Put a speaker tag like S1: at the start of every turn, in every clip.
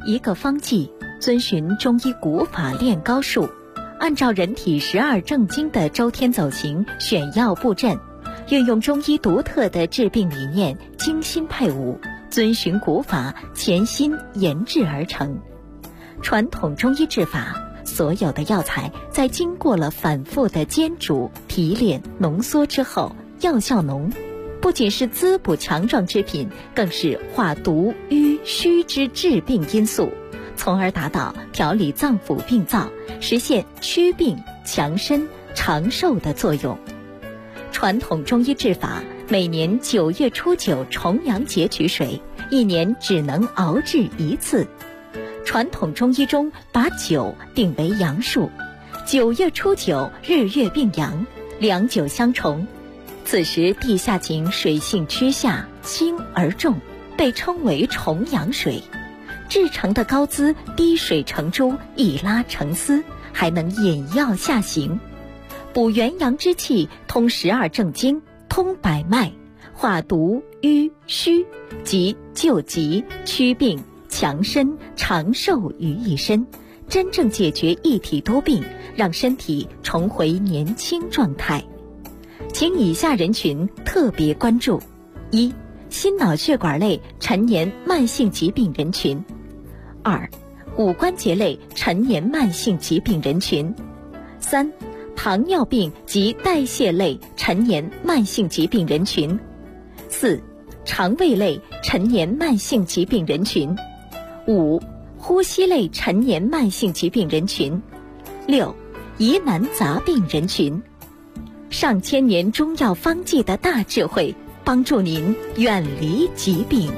S1: 一个方剂，遵循中医古法练高术，按照人体12正经的周天走形选药布阵，运用中医独特的治病理念，精心配伍，遵循古法，潜心研制而成。传统中医治法，所有的药材在经过了反复的煎煮、提炼、浓缩之后，药效浓，不仅是滋补强壮之品，更是化毒瘀虚之治病因素，从而达到调理脏腑病灶，实现祛病强身长寿的作用。传统中医治法，每年9月初9重阳节取水，一年只能熬制一次。传统中医中把9定为阳数，9月初9日月并阳，两9相重，此时地下井水性趋下，轻而重，被称为重阳水。制成的膏滋滴水成珠，一拉成丝，还能引药下行，补元阳之气，通12正经，通百脉，化毒瘀虚，即救急祛病强身长寿于一身，真正解决一体多病，让身体重回年轻状态。请以下人群特别关注：一、心脑血管类陈年慢性疾病人群；二、骨关节类陈年慢性疾病人群；三、糖尿病及代谢类陈年慢性疾病人群；四、肠胃类陈年慢性疾病人群；五、呼吸类陈年慢性疾病人群；六、疑难杂病人群。上千年中药方剂的大智慧，帮助您远离疾病。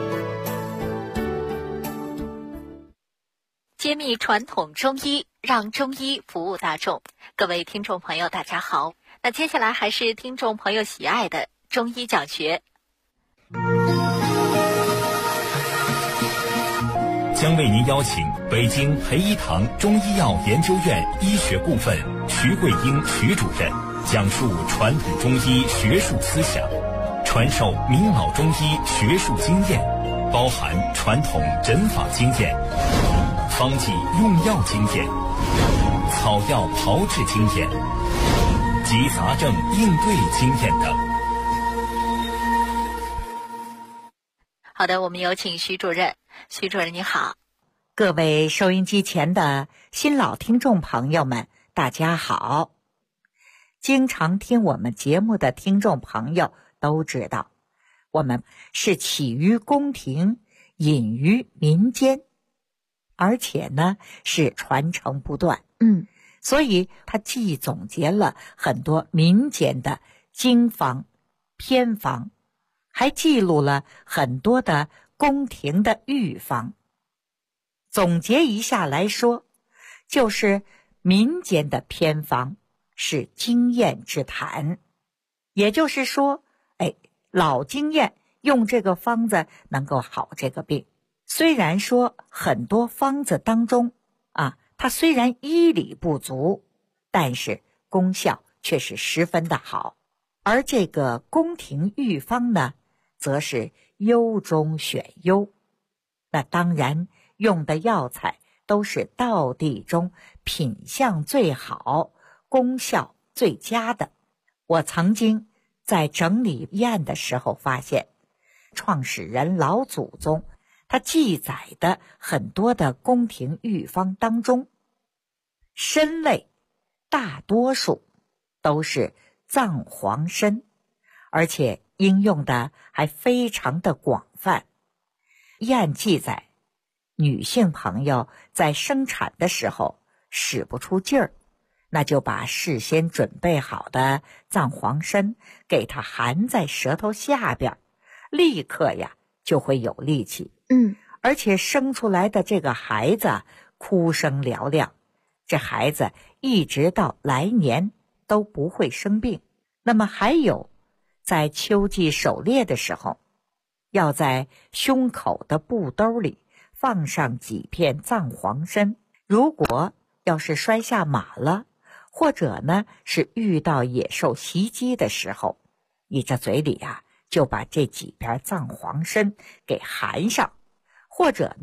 S1: 揭秘传统中医，让中医服务大众。各位听众朋友大家好，那接下来还是听众朋友喜爱的中医讲学。
S2: 将为您邀请北京培一堂中医药研究院医学顾问徐桂英徐主任，讲述传统中医学术思想，传授明老中医学术经验，包含传统诊法经验、方剂用药经验、草药炮制经验及杂症应对经验等。
S1: 好的，我们有请徐主任。徐主任你好。
S3: 各位收音机前的新老听众朋友们，大家好。经常听我们节目的听众朋友都知道，我们是起于宫廷，隐于民间，而且呢是传承不断。所以它既总结了很多民间的经方、偏方，还记录了很多的宫廷的御方。总结一下来说，就是民间的偏方是经验之谈，也就是说，老经验用这个方子能够好这个病。虽然说很多方子当中它虽然医理不足，但是功效却是十分的好。而这个宫廷御方呢，则是优中选优，那当然用的药材都是道地中品相最好、功效最佳的。我曾经在整理医案的时候发现，创始人老祖宗他记载的很多的宫廷御方当中，参类大多数都是藏黄参，而且应用的还非常的广泛。医案记载，女性朋友在生产的时候使不出劲儿，那就把事先准备好的藏黄参给它含在舌头下边，立刻就会有力气。而且生出来的这个孩子哭声嘹亮，这孩子一直到来年都不会生病。那么还有，在秋季狩猎的时候，要在胸口的布兜里放上几片藏黄参，如果要是摔下马了，或者呢是遇到野兽袭击的时候，你这嘴里就把这几片藏黄参给含上，或者呢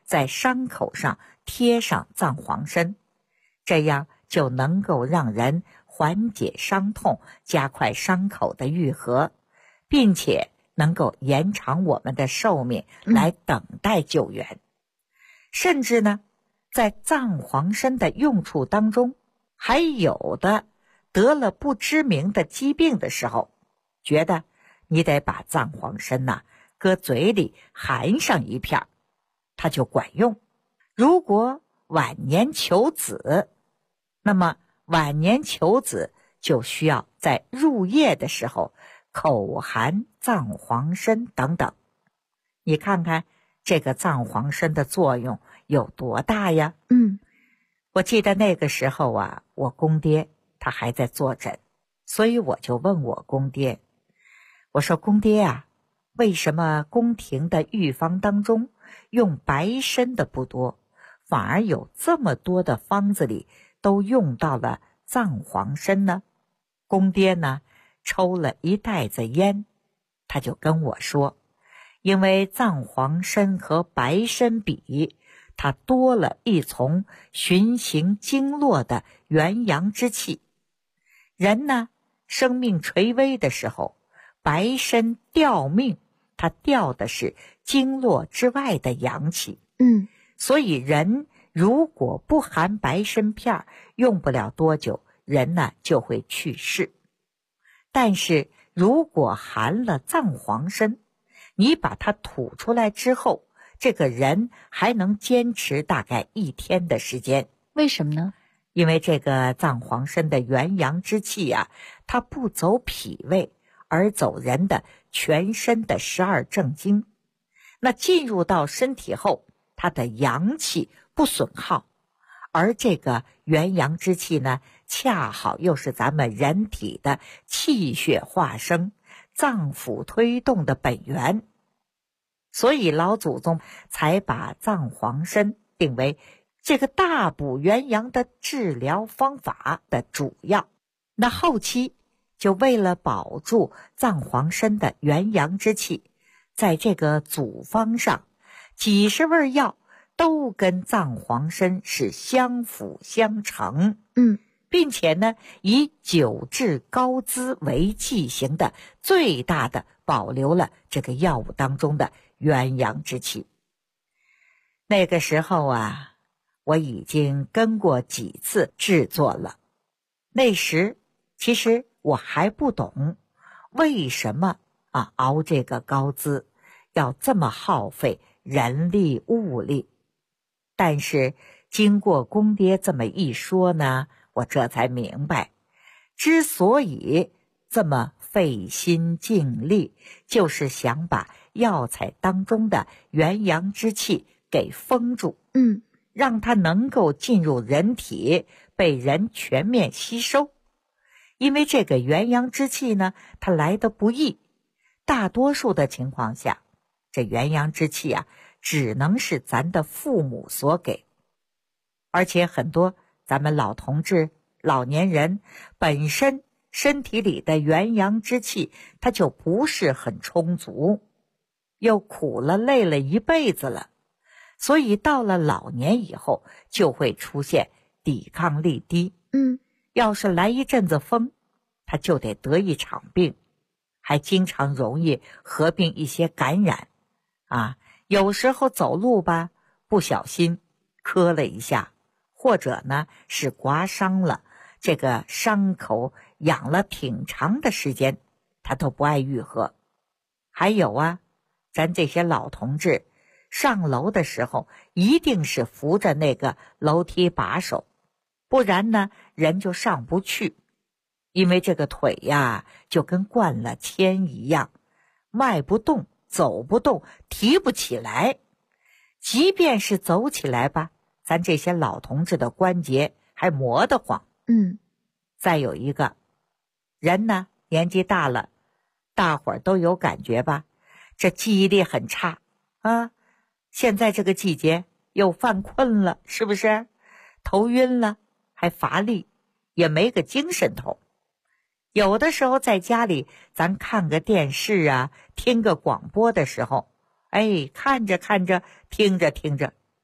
S3: 在伤口上贴上藏黄参，这样就能够让人缓解伤痛，加快伤口的愈合，并且能够延长我们的寿命，来等待救援。甚至呢，在藏黄参的用处当中，还有的得了不知名的疾病的时候，觉得你得把藏黄参搁嘴里含上一片，它就管用。如果晚年求子，那么晚年求子就需要在入夜的时候口含藏黄参等等。你看看这个藏黄参的作用有多大呀？我记得那个时候我公爹他还在坐诊，所以我就问我公爹，我说公爹为什么宫廷的御方当中用白参的不多，反而有这么多的方子里都用到了藏黄参呢？公爹呢抽了一袋子烟，他就跟我说，因为藏黄参和白参比，它多了一丛循行经络的元阳之气。人呢生命垂危的时候，白参吊命，它吊的是经络之外的阳气。所以人如果不含白参片，用不了多久，人呢就会去世。但是如果含了藏黄参，你把它吐出来之后，这个人还能坚持大概1天的时间。
S1: 为什么呢？
S3: 因为这个藏黄参的元阳之气它不走脾胃，而走人的全身的12正经。那进入到身体后，它的阳气不损耗，而这个元阳之气呢，恰好又是咱们人体的气血化生、脏腑推动的本源。所以老祖宗才把藏黄参定为这个大补元阳的治疗方法的主要。那后期就为了保住藏黄参的元阳之气，在这个组方上几十味药都跟藏黄参是相辅相成，并且呢以9至高滋为剂型的最大的保留了这个药物当中的元阳之气。那个时候我已经跟过几次制作了。那时其实我还不懂为什么熬这个高滋要这么耗费人力物力，但是经过公爹这么一说呢，我这才明白，之所以这么费心尽力，就是想把药材当中的元阳之气给封住，让它能够进入人体，被人全面吸收。因为这个元阳之气呢，它来得不易，大多数的情况下，这元阳之气只能是咱的父母所给。而且很多咱们老同志、老年人本身身体里的元阳之气它就不是很充足，又苦了累了一辈子了，所以到了老年以后就会出现抵抗力低。要是来一阵子风，他就得得一场病，还经常容易合并一些感染有时候走路吧不小心磕了一下，或者呢是刮伤了，这个伤口养了挺长的时间，他都不爱愈合。还有咱这些老同志上楼的时候一定是扶着那个楼梯把手，不然呢人就上不去。因为这个腿就跟灌了铅一样，迈不动，走不动，提不起来。即便是走起来吧，咱这些老同志的关节还磨得慌。再有一个人呢年纪大了，大伙儿都有感觉吧，这记忆力很差现在这个季节又犯困了，是不是？头晕了，还乏力，也没个精神头。有的时候在家里咱看个电视听个广播的时候，看着看着，听着听着，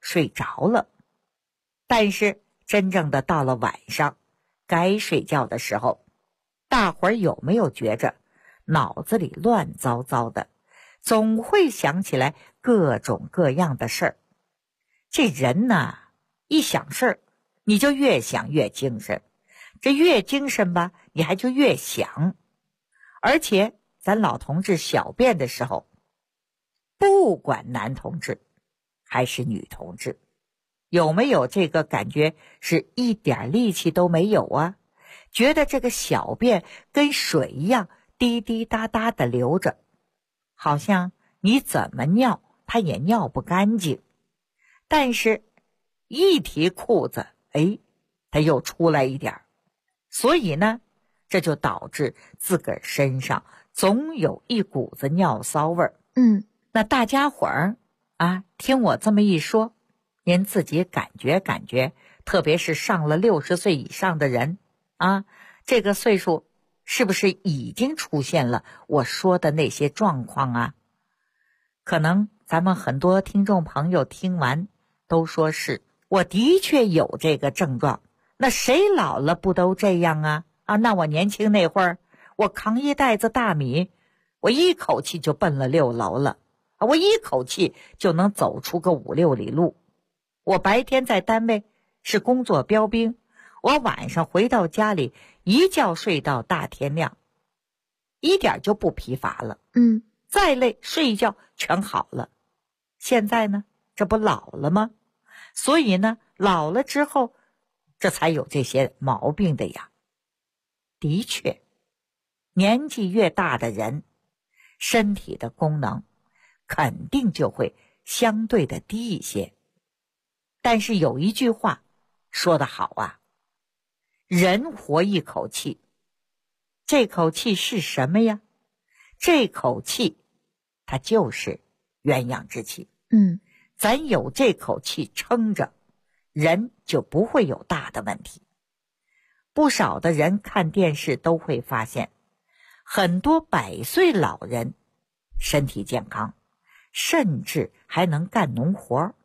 S3: 睡着了。但是真正的到了晚上该睡觉的时候，大伙儿有没有觉着脑子里乱糟糟的，总会想起来各种各样的事儿？这人呐，一想事儿，你就越想越精神，这越精神吧，你还就越想。而且咱老同志小便的时候，不管男同志还是女同志，有没有这个感觉是一点力气都没有啊？觉得这个小便跟水一样滴滴答答的流着，好像你怎么尿它也尿不干净。但是一提裤子，它又出来一点，所以呢，这就导致自个儿身上总有一股子尿骚味儿。那大家伙儿啊，听我这么一说，您自己感觉感觉，特别是上了60岁以上的人啊，这个岁数是不是已经出现了我说的那些状况啊？可能咱们很多听众朋友听完都说是，我的确有这个症状。那谁老了不都这样啊？那我年轻那会儿，我扛一袋子大米，我一口气就奔了6楼了，我一口气就能走出个5、6里路。我白天在单位是工作标兵，我晚上回到家里一觉睡到大天亮，一点就不疲乏了。再累睡一觉全好了。现在呢，这不老了吗？所以呢，老了之后这才有这些毛病的呀。的确，年纪越大的人，身体的功能肯定就会相对的低一些。但是有一句话说得好啊，人活一口气，这口气是什么呀？这口气它就是元阳之气。咱有这口气撑着，人就不会有大的问题。不少的人看电视都会发现，很多100岁老人身体健康，甚至还能干农活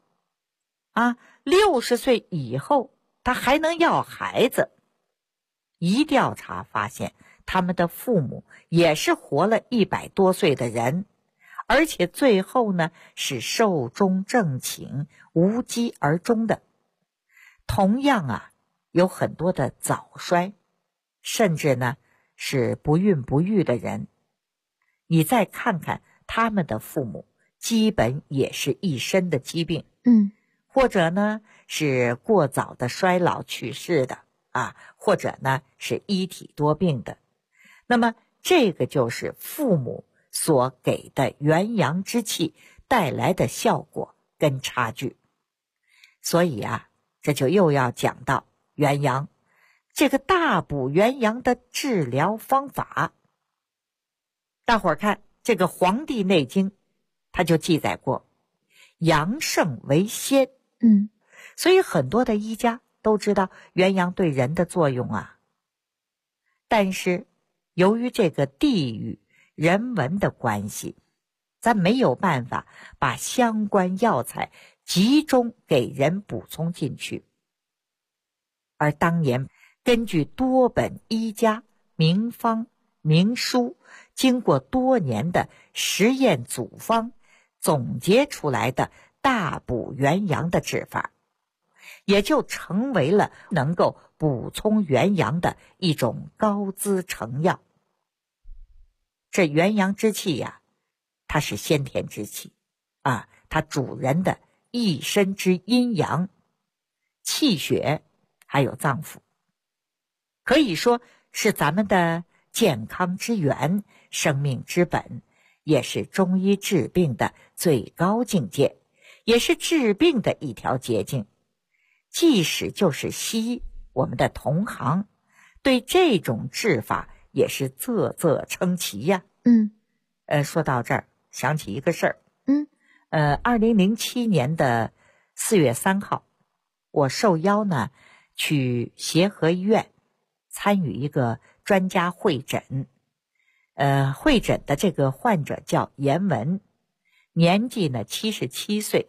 S3: 60岁以后他还能要孩子。一调查发现，他们的父母也是活了100多岁的人，而且最后呢是寿终正寝，无疾而终的。同样有很多的早衰，甚至呢是不孕不育的人，你再看看他们的父母，基本也是一身的疾病，或者呢是过早的衰老去世的或者呢是一体多病的。那么这个就是父母所给的元阳之气带来的效果跟差距。所以这就又要讲到元阳，这个大补元阳的治疗方法。大伙儿看这个《黄帝内经》，它就记载过阳盛为先。所以很多的医家都知道元阳对人的作用但是由于这个地域人文的关系，咱没有办法把相关药材集中给人补充进去。而当年根据多本医家名方名书，经过多年的实验组方，总结出来的大补元阳的治法，也就成为了能够补充元阳的一种高资成药。这元阳之气它是先天之气它主人的一身之阴阳、气血还有脏腑，可以说是咱们的健康之源、生命之本，也是中医治病的最高境界，也是治病的一条捷径。即使就是西医，我们的同行对这种治法也是啧啧称奇呀。说到这儿想起一个事儿。2007年的4月3号，我受邀呢去协和医院参与一个专家会诊。会诊的这个患者叫严文，年纪呢77岁，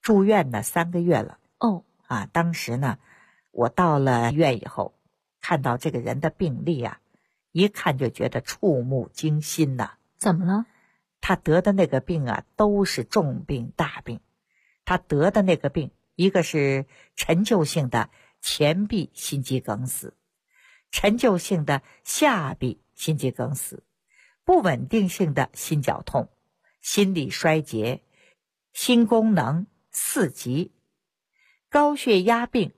S3: 住院呢3个月了。
S1: 哦，
S3: 当时呢，我到了医院以后，看到这个人的病历啊，一看就觉得触目惊心呐。
S1: 怎么了？
S3: 他得的那个病啊，都是重病大病。他得的那个病，一个是陈旧性的前壁心肌梗死，陈旧性的下壁心肌梗死，不稳定性的心绞痛，心力衰竭，心功能4级，高血压病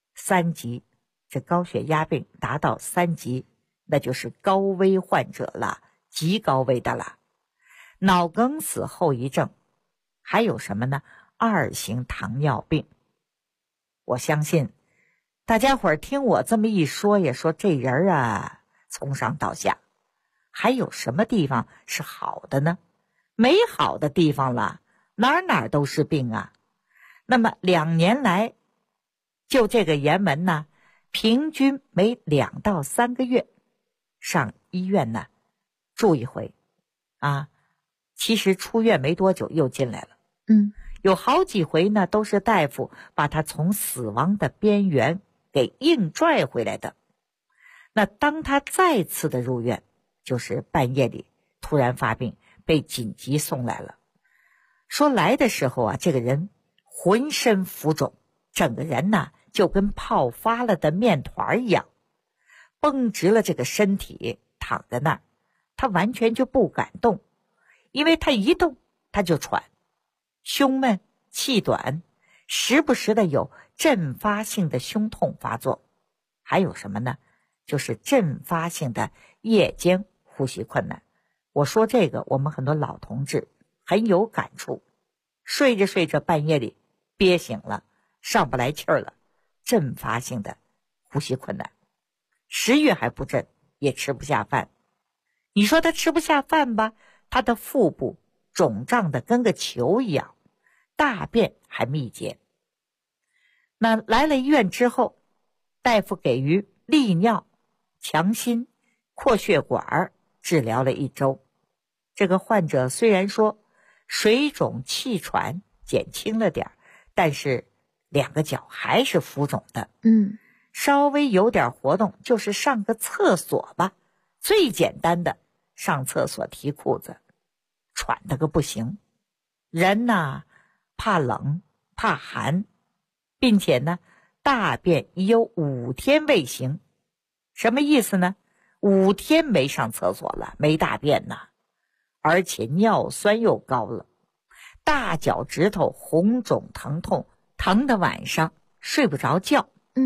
S3: 3级。这高血压病达到3级，那就是高危患者了，极高危的了。脑梗死后遗症，还有什么呢？2型糖尿病。我相信大家伙儿听我这么一说，也说这人啊，从上到下还有什么地方是好的呢？没好的地方了，哪哪都是病啊。那么2年来，就这个严文呢，平均每2到3个月上医院呢住一回其实出院没多久又进来了。有好几回呢，都是大夫把他从死亡的边缘给硬拽回来的。那当他再次的入院，就是半夜里突然发病，被紧急送来了。说来的时候啊，这个人浑身浮肿，整个人呢就跟泡发了的面团一样，绷直了这个身体，躺在那儿，他完全就不敢动，因为他一动他就喘，胸闷气短，时不时的有阵发性的胸痛发作。还有什么呢？就是阵发性的夜间呼吸困难。我说这个我们很多老同志很有感触，睡着睡着半夜里憋醒了，上不来气儿了，阵发性的呼吸困难，食欲还不振，也吃不下饭。你说他吃不下饭吧，他的腹部肿胀的跟个球一样，大便还密结。那来了医院之后，大夫给予利尿、强心、扩血管治疗了1周。这个患者虽然说水肿气喘减轻了点，但是2个脚还是浮肿的。稍微有点活动，就是上个厕所吧，最简单的上厕所提裤子，喘得个不行。人呐，怕冷怕寒，并且呢大便已有5天未行。什么意思呢？5天没上厕所了，没大便呐，而且尿酸又高了，大脚趾头红肿疼痛，疼的晚上睡不着觉。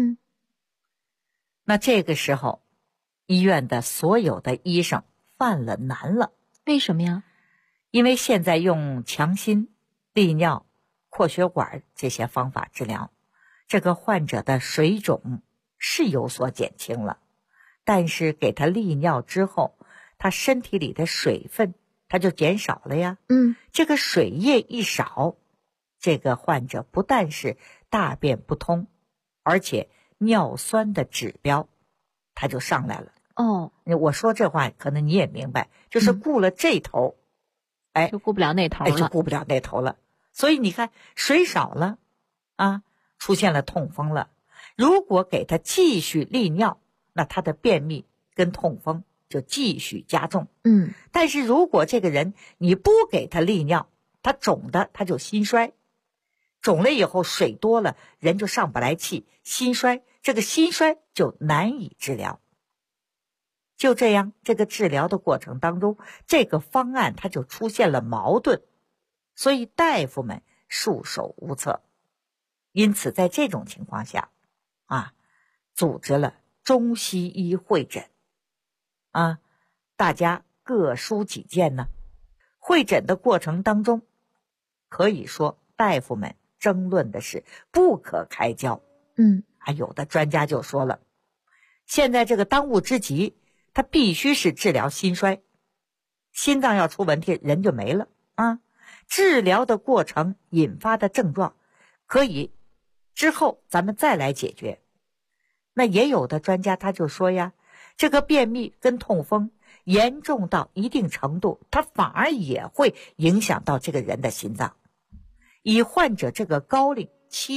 S3: 那这个时候医院的所有的医生犯了难了。
S1: 为什么呀？
S3: 因为现在用强心、利尿、扩血管这些方法治疗，这个患者的水肿是有所减轻了，但是给他利尿之后，他身体里的水分他就减少了呀。这个水液一少，这个患者不但是大便不通，而且尿酸的指标它就上来了。我说这话可能你也明白，就是顾了这头，
S1: 就顾不了那头了，
S3: 就顾不了那头了。所以你看水少了出现了痛风了。如果给他继续利尿，那他的便秘跟痛风就继续加重。但是如果这个人你不给他利尿，他肿的他就心衰，肿了以后水多了，人就上不来气，心衰，这个心衰就难以治疗。就这样，这个治疗的过程当中，这个方案它就出现了矛盾，所以大夫们束手无策。因此在这种情况下组织了中西医会诊大家各抒己见呢。会诊的过程当中，可以说大夫们争论的是不可开交。有的专家就说了，现在这个当务之急，他必须是治疗心衰，心脏要出问题人就没了治疗的过程引发的症状可以之后咱们再来解决。那也有的专家他就说呀，这个便秘跟痛风严重到一定程度，它反而也会影响到这个人的心脏， 以患者这个高龄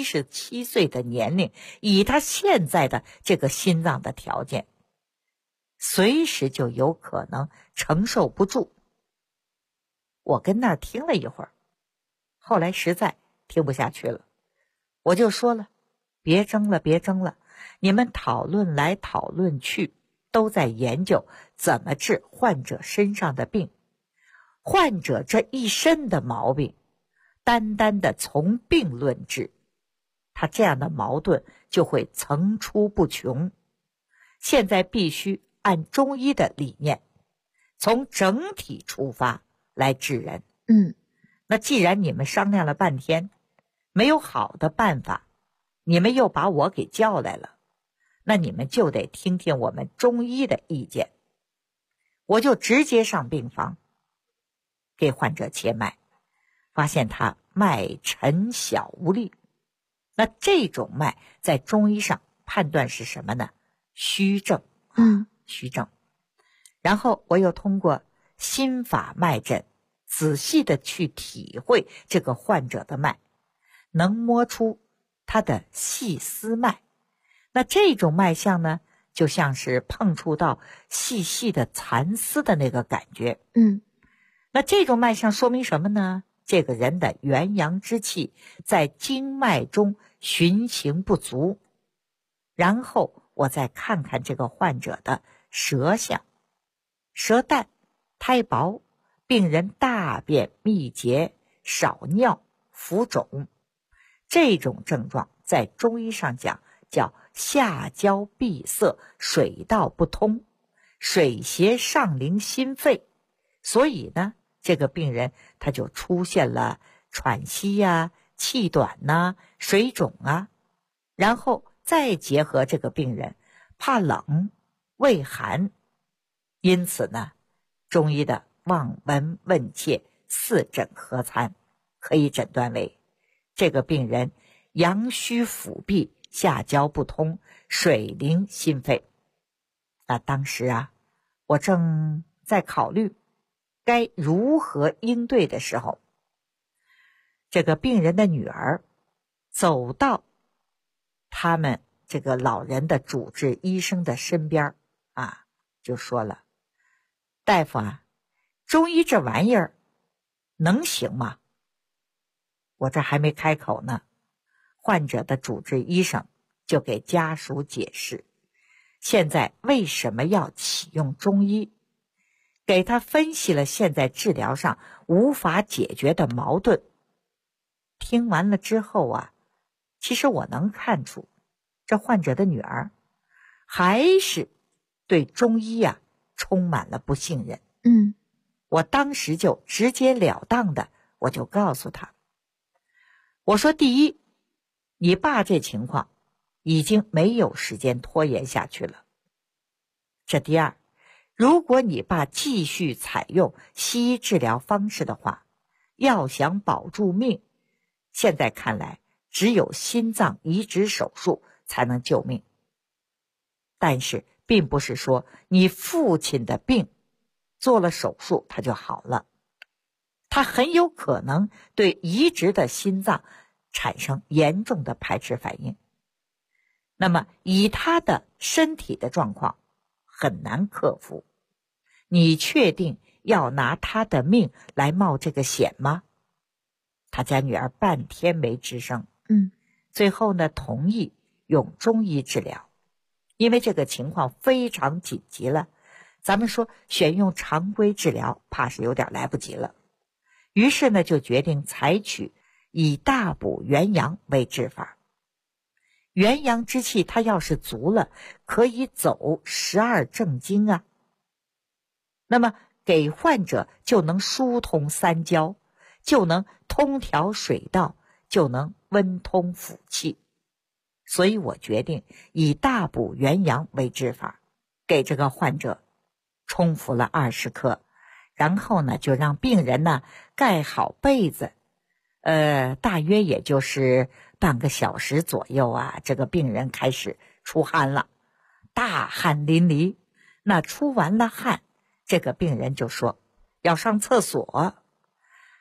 S3: 77岁的年龄，以他现在的这个心脏的条件，随时就有可能承受不住。我跟那儿听了一会儿，后来实在听不下去了，我就说了，别争了，别争了，你们讨论来讨论去，都在研究怎么治患者身上的病。患者这一身的毛病，单单的从病论治，他这样的矛盾就会层出不穷。现在必须按中医的理念，从整体出发来治人。那既然你们商量了半天，没有好的办法，你们又把我给叫来了，那你们就得听听我们中医的意见。我就直接上病房，给患者切脉，发现他脉沉小无力。那这种脉在中医上判断是什么呢？虚症。虚症。然后我又通过心法脉诊，仔细的去体会这个患者的脉，能摸出他的细丝脉。那这种脉象呢，就像是碰触到细细的蚕丝的那个感觉。那这种脉象说明什么呢？这个人的元阳之气在经脉中循行不足。然后我再看看这个患者的舌象，舌淡苔薄，病人大便秘结，少尿，浮肿。这种症状在中医上讲叫下焦闭塞，水道不通，水邪上凌心肺。所以呢，这个病人他就出现了喘息呀、气短呐、水肿啊。然后再结合这个病人怕冷、畏寒，因此呢，中医的望闻问切四诊合参，可以诊断为这个病人阳虚腹痹，下焦不通，水凌心肺。那当时啊，我正在考虑该如何应对的时候，这个病人的女儿走到他们这个老人的主治医生的身边啊，就说了，大夫啊，中医这玩意儿能行吗？我这还没开口呢，患者的主治医生就给家属解释，现在为什么要启用中医，给他分析了现在治疗上无法解决的矛盾。听完了之后啊，其实我能看出这患者的女儿还是对中医啊充满了不信任。我当时就直截了当的我就告诉他，我说第一，你爸这情况已经没有时间拖延下去了。这第二，如果你爸继续采用西医治疗方式的话，要想保住命，现在看来只有心脏移植手术才能救命。但是并不是说你父亲的病做了手术他就好了，他很有可能对移植的心脏产生严重的排斥反应。那么以他的身体的状况很难克服，你确定要拿他的命来冒这个险吗？他家女儿半天没吱声。最后呢，同意用中医治疗，因为这个情况非常紧急了，咱们说选用常规治疗怕是有点来不及了。于是呢，就决定采取以大补元阳为治法。元阳之气它要是足了，可以走12正经啊，那么给患者就能疏通三焦，就能通调水道，就能温通腑气。所以我决定以大补元阳为治法，给这个患者冲服了20克，然后呢就让病人呢盖好被子，大约也就是半个小时左右啊，这个病人开始出汗了，大汗淋漓。那出完了汗，这个病人就说要上厕所。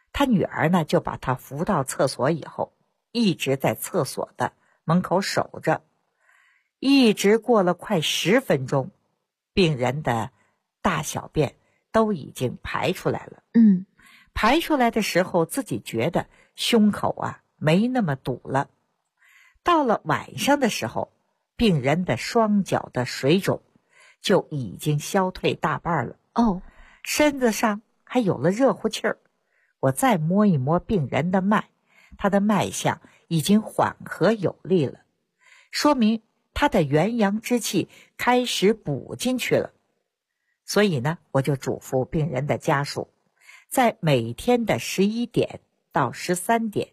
S3: 他女儿呢就把他扶到厕所以后，一直在厕所的门口守着，一直过了快10分钟，病人的大小便都已经排出来了。排出来的时候，自己觉得胸口没那么堵了。到了晚上的时候，病人的双脚的水肿就已经消退大半了。身子上还有了热乎气儿。我再摸一摸病人的脉，他的脉象已经缓和有力了，说明他的元阳之气开始补进去了。所以呢，我就嘱咐病人的家属，在每天的11点到13点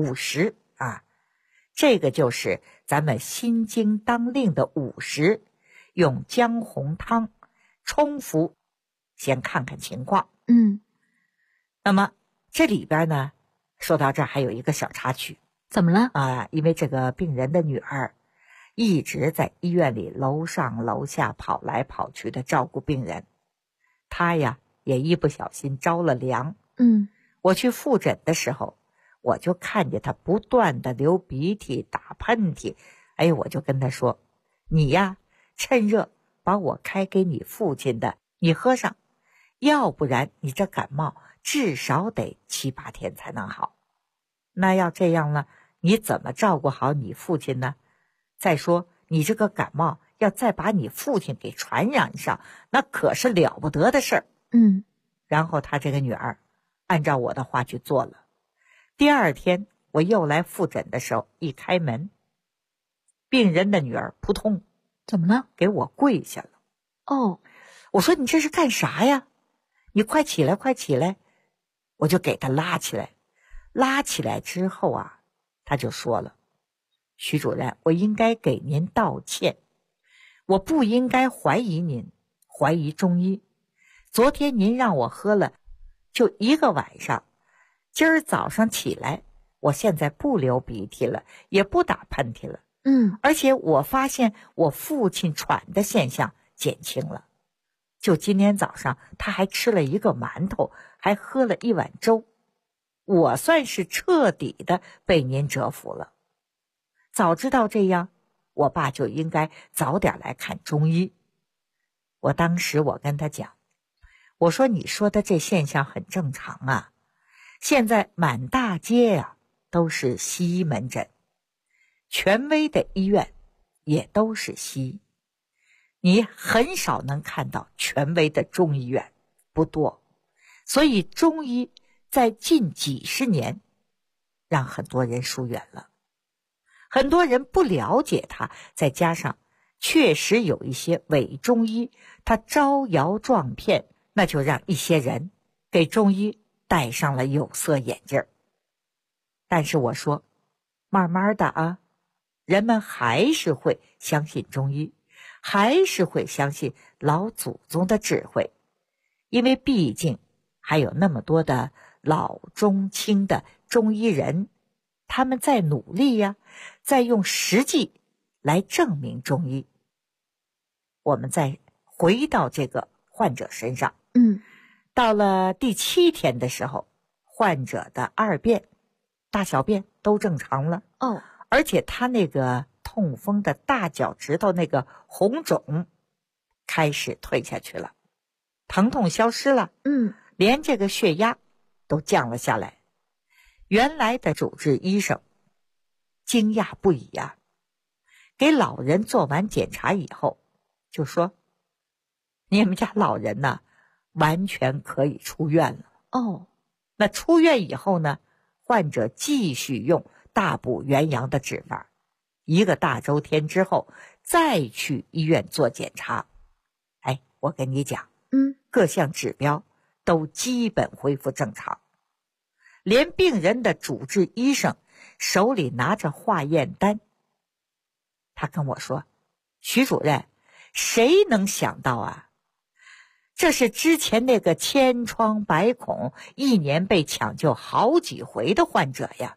S3: 50这个就是咱们心经当令的午时，用姜红汤冲服，先看看情况。那么这里边呢，说到这儿还有一个小插曲。
S1: 怎么了？
S3: 因为这个病人的女儿一直在医院里楼上楼下跑来跑去的照顾病人，她呀也一不小心着了凉。我去复诊的时候，我就看见她不断的流鼻涕打喷嚏。我就跟她说，你呀趁热把我开给你父亲的你喝上，要不然你这感冒至少得7、8天才能好。那要这样了，你怎么照顾好你父亲呢？再说你这个感冒要再把你父亲给传染上，那可是了不得的事儿。然后他这个女儿按照我的话去做了。第2天我又来复诊的时候，一开门，病人的女儿扑通，
S1: 怎么了？
S3: 给我跪下了。我说你这是干啥呀？你快起来，快起来！我就给她拉起来。拉起来之后她就说了，徐主任，我应该给您道歉，我不应该怀疑您，怀疑中医。昨天您让我喝了就1个晚上，今儿早上起来，我现在不流鼻涕了，也不打喷嚏了。而且我发现我父亲喘的现象减轻了。就今天早上他还吃了1个馒头，还喝了1碗粥。我算是彻底的被您折服了。早知道这样，我爸就应该早点来看中医。当时我跟他讲，我说你说的这现象很正常现在满大街都是西医门诊，权威的医院也都是西医，你很少能看到权威的中医院，不多。所以中医在近几十年让很多人疏远了，很多人不了解它，再加上确实有一些伪中医，他招摇撞骗，那就让一些人给中医戴上了有色眼镜。但是我说，慢慢的人们还是会相信中医，还是会相信老祖宗的智慧，因为毕竟还有那么多的老中青的中医人，他们在努力在用实际来证明中医。我们再回到这个患者身上，到了第7天的时候，患者的2便、大小便都正常了。而且他那个痛风的大脚趾头那个红肿开始退下去了，疼痛消失了，连这个血压都降了下来。原来的主治医生惊讶不已给老人做完检查以后就说，你们家老人完全可以出院了。那出院以后呢，患者继续用大补元阳的治法，1个大周天之后再去医院做检查。我跟你讲，各项指标都基本恢复正常，连病人的主治医生手里拿着化验单，他跟我说，徐主任，谁能想到这是之前那个千疮百孔1年被抢救好几回的患者呀。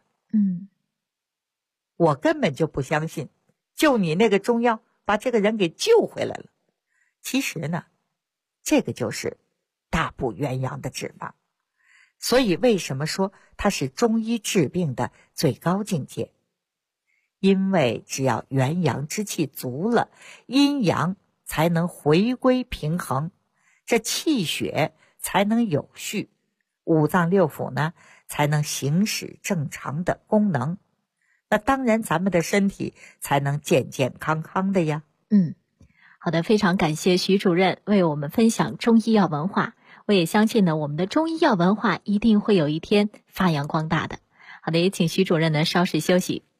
S3: 我根本就不相信，就你那个中药把这个人给救回来了。其实呢，这个就是大补元阳的治法。 所以为什么说它是中医治病的最高境界？因为只要元阳之气足了，阴阳才能回归平衡，这气血才能有序，五脏六腑呢才能行使正常的功能，那当然咱们的身体才能健健康康的呀。
S1: 好的，非常感谢徐主任为我们分享中医药文化。我也相信呢，我们的中医药文化一定会有一天发扬光大的。好的，也请徐主任呢稍事休息。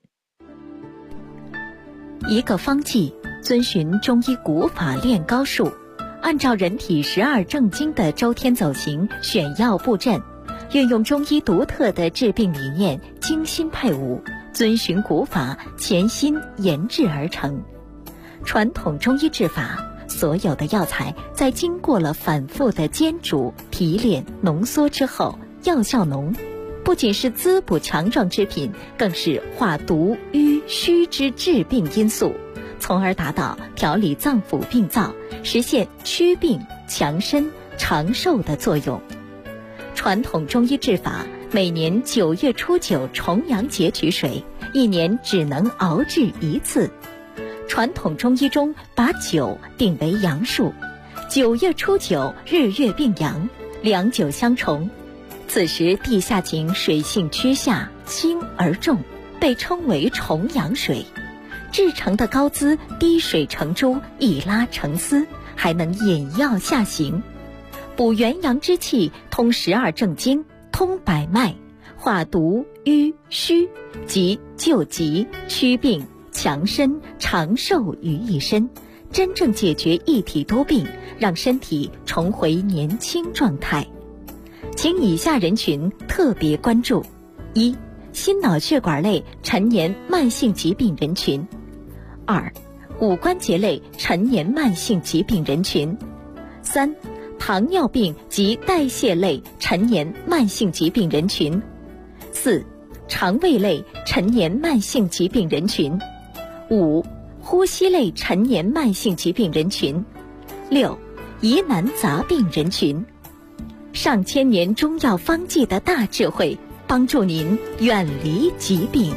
S1: 一个方剂遵循中医古法炼膏术，按照人体12正经的周天走形选药布阵，运用中医独特的治病理念，精心配伍，遵循古法，潜心研制而成。传统中医治法，所有的药材在经过了反复的煎煮、提炼、浓缩之后，药效浓，不仅是滋补强壮之品，更是化毒瘀虚之治病因素，从而达到调理脏腑病灶，实现祛病强身长寿的作用。传统中医治法，每年9月初9重阳节取水，一年只能熬制一次。传统中医中把9定为阳数，9月初9日月并阳，两9相重，此时地下井水性趋下，轻而重，被称为重阳水。制成的膏滋滴水成珠，一拉成丝，还能引药下行，补元阳之气，通12正经，通百脉，化毒瘀虚，即救急祛病强身长寿于一身，真正解决一体多病，让身体重回年轻状态。请以下人群特别关注：一、心脑血管类陈年慢性疾病人群；二、骨关节类陈年慢性疾病人群；三、糖尿病及代谢类陈年慢性疾病人群；四、肠胃类陈年慢性疾病人群；五、呼吸类陈年慢性疾病人群；六、疑难杂病人群。上千年中药方剂的大智慧，帮助您远离疾病。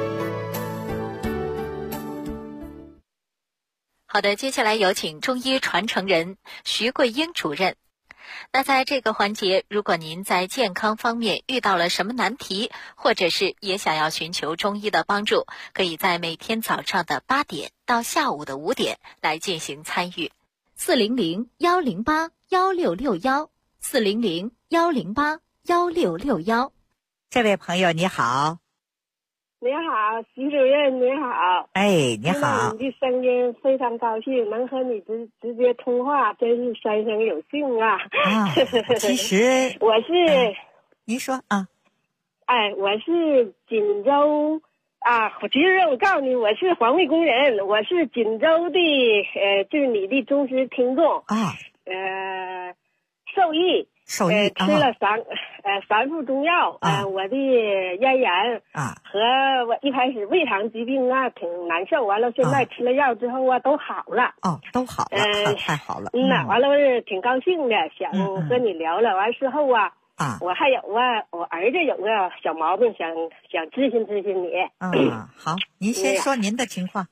S1: 好的，接下来有请中医传承人徐桂英主任。那在这个环节，如果您在健康方面遇到了什么难题，或者是也想要寻求中医的帮助，可以在每天早上的8点到下午的5点来进行参与。400-108-1661，400-108-1661。
S3: 这位朋友你好。
S4: 你好，徐主任，你好。
S3: 哎，你好。
S4: 听到你的声音非常高兴，能和你直接通话，真是三生有幸啊！
S3: 其实
S4: 我是，
S3: 您说啊？
S4: 哎，我是锦州啊，其实我告诉你，我是环卫工人，我是锦州的就是你的忠实听众
S3: 啊。
S4: 受益。
S3: 吃了
S4: 3副中药，我的咽炎和我一开始胃肠疾病挺难受，完了现在吃了药之后都好了。
S3: 都好了，太好了。
S4: 完了挺高兴的，想和你聊聊。完事后我还有我儿子有个小毛病，想咨询咨询你。
S3: 好，您先说您的情况。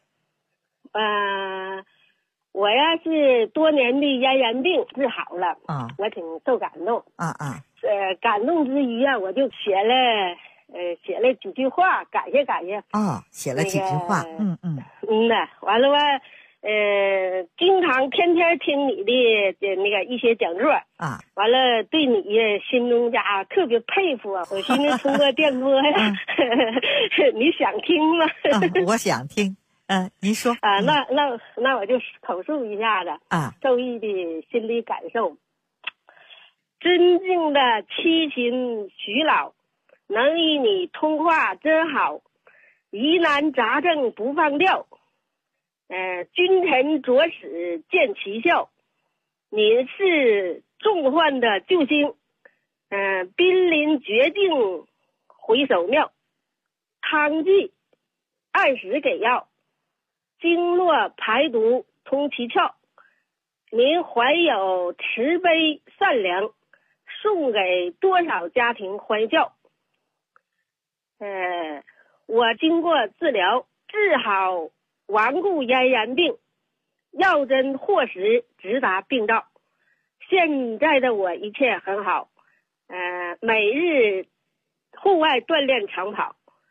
S4: 我呀是多年的咽炎病治好了，我挺受感动。感动之余我就写了几句话，感谢。
S3: 写了几句话。
S4: 完了经常天天听你的那个一些讲座完了对你心中特别佩服我寻思通过电波你想听吗？
S3: 我想听。您说。
S4: 那我就口述一下子受益的心理感受。尊敬的妻亲徐老，能与你通话真好，疑难杂症不放掉。君臣佐使见奇效，您是重患的救星。濒临绝境回首妙，汤剂按时给药，经络排毒通七窍。您怀有慈悲善良， 送给多少家庭欢笑。我经过治疗治好顽固咽炎病，药针霍实直达病灶。现在的我一切很好，每日户外锻炼长跑，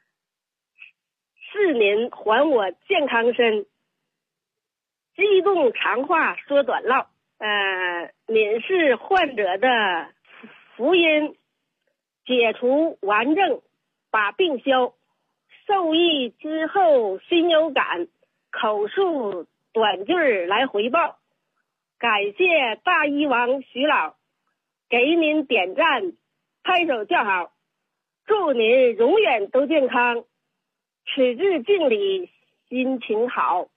S4: 是您还我健康身，激动长话说短唠。您是患者的福音，解除顽症，把病消。受益之后心有感，口述短句来回报。感谢大医王徐老，给您点赞，拍手叫好。祝您永远都健康，此致敬礼，心情好。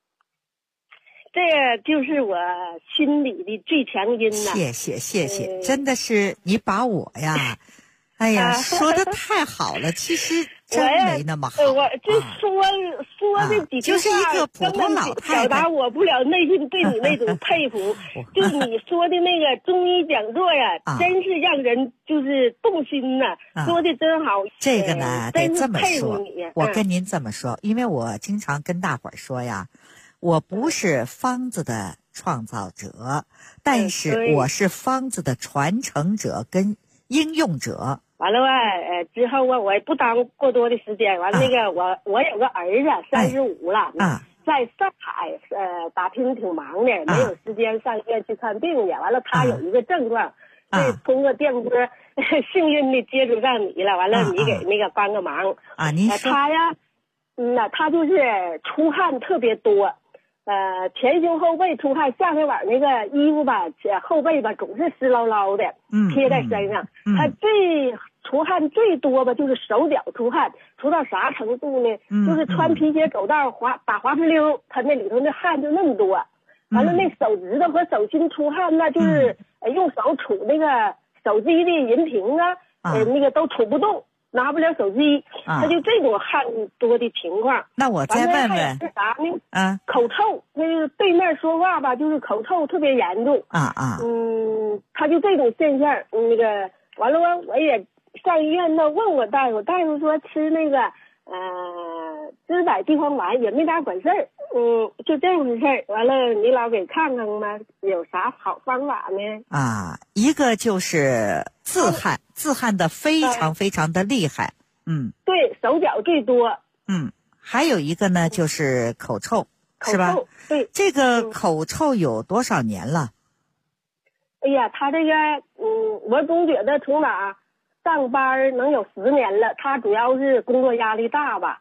S4: 这就是我心里的最强音呐！
S3: 谢谢，真的是你把我呀，哎呀，说的太好了。其实真没那么好。
S4: 我这说的几句话，
S3: 就是一个普通老太太，
S4: 表达我不了内心对你那种佩服。就是你说的那个中医讲座呀，真是让人就是动心呐，说的真好。
S3: 这个呢，得这么说，我跟您这么说，因为我经常跟大伙儿说呀。我不是方子的创造者，但是我是方子的传承者跟应用者。
S4: 完了之后我也不耽误过多的时间。完了那个我有个儿子35了，在上海打拼挺忙的，没有时间上医院去看病去。完了他有一个症状，通过电波幸运的接触上你了。完了你给那个帮个忙
S3: 您说
S4: 他呀，他就是出汗特别多。前胸后背出汗，下身晚那个衣服吧，后背吧总是湿捞捞的，贴在身上。他最出汗最多吧，就是手脚出汗，出到啥程度呢？就是穿皮鞋走道打滑石溜，他那里头那汗就那么多。完了那手指头和手心出汗，那就是用手杵那个手机的银屏那个都杵不动。拿不了手机，他就这种汗多的情况。
S3: 那我再问问
S4: 是啥呢？口臭，那就是对面说话吧，就是口臭特别严重。他就这种现象。那个完了我也上医院那问我大夫，大夫说吃那个知柏地黄丸也没咋管事儿。就这回事儿。完了你老给看看吧，有啥好方法呢？
S3: 一个就是自汗的非常非常的厉害。
S4: 对，手脚最多。
S3: 还有一个呢就是口臭，是吧？
S4: 对，
S3: 这个口臭有多少年了？
S4: 哎呀，他这个我总觉得从哪上班能有10年了。他主要是工作压力大吧。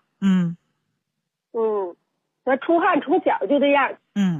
S4: 那出汗从小就这样。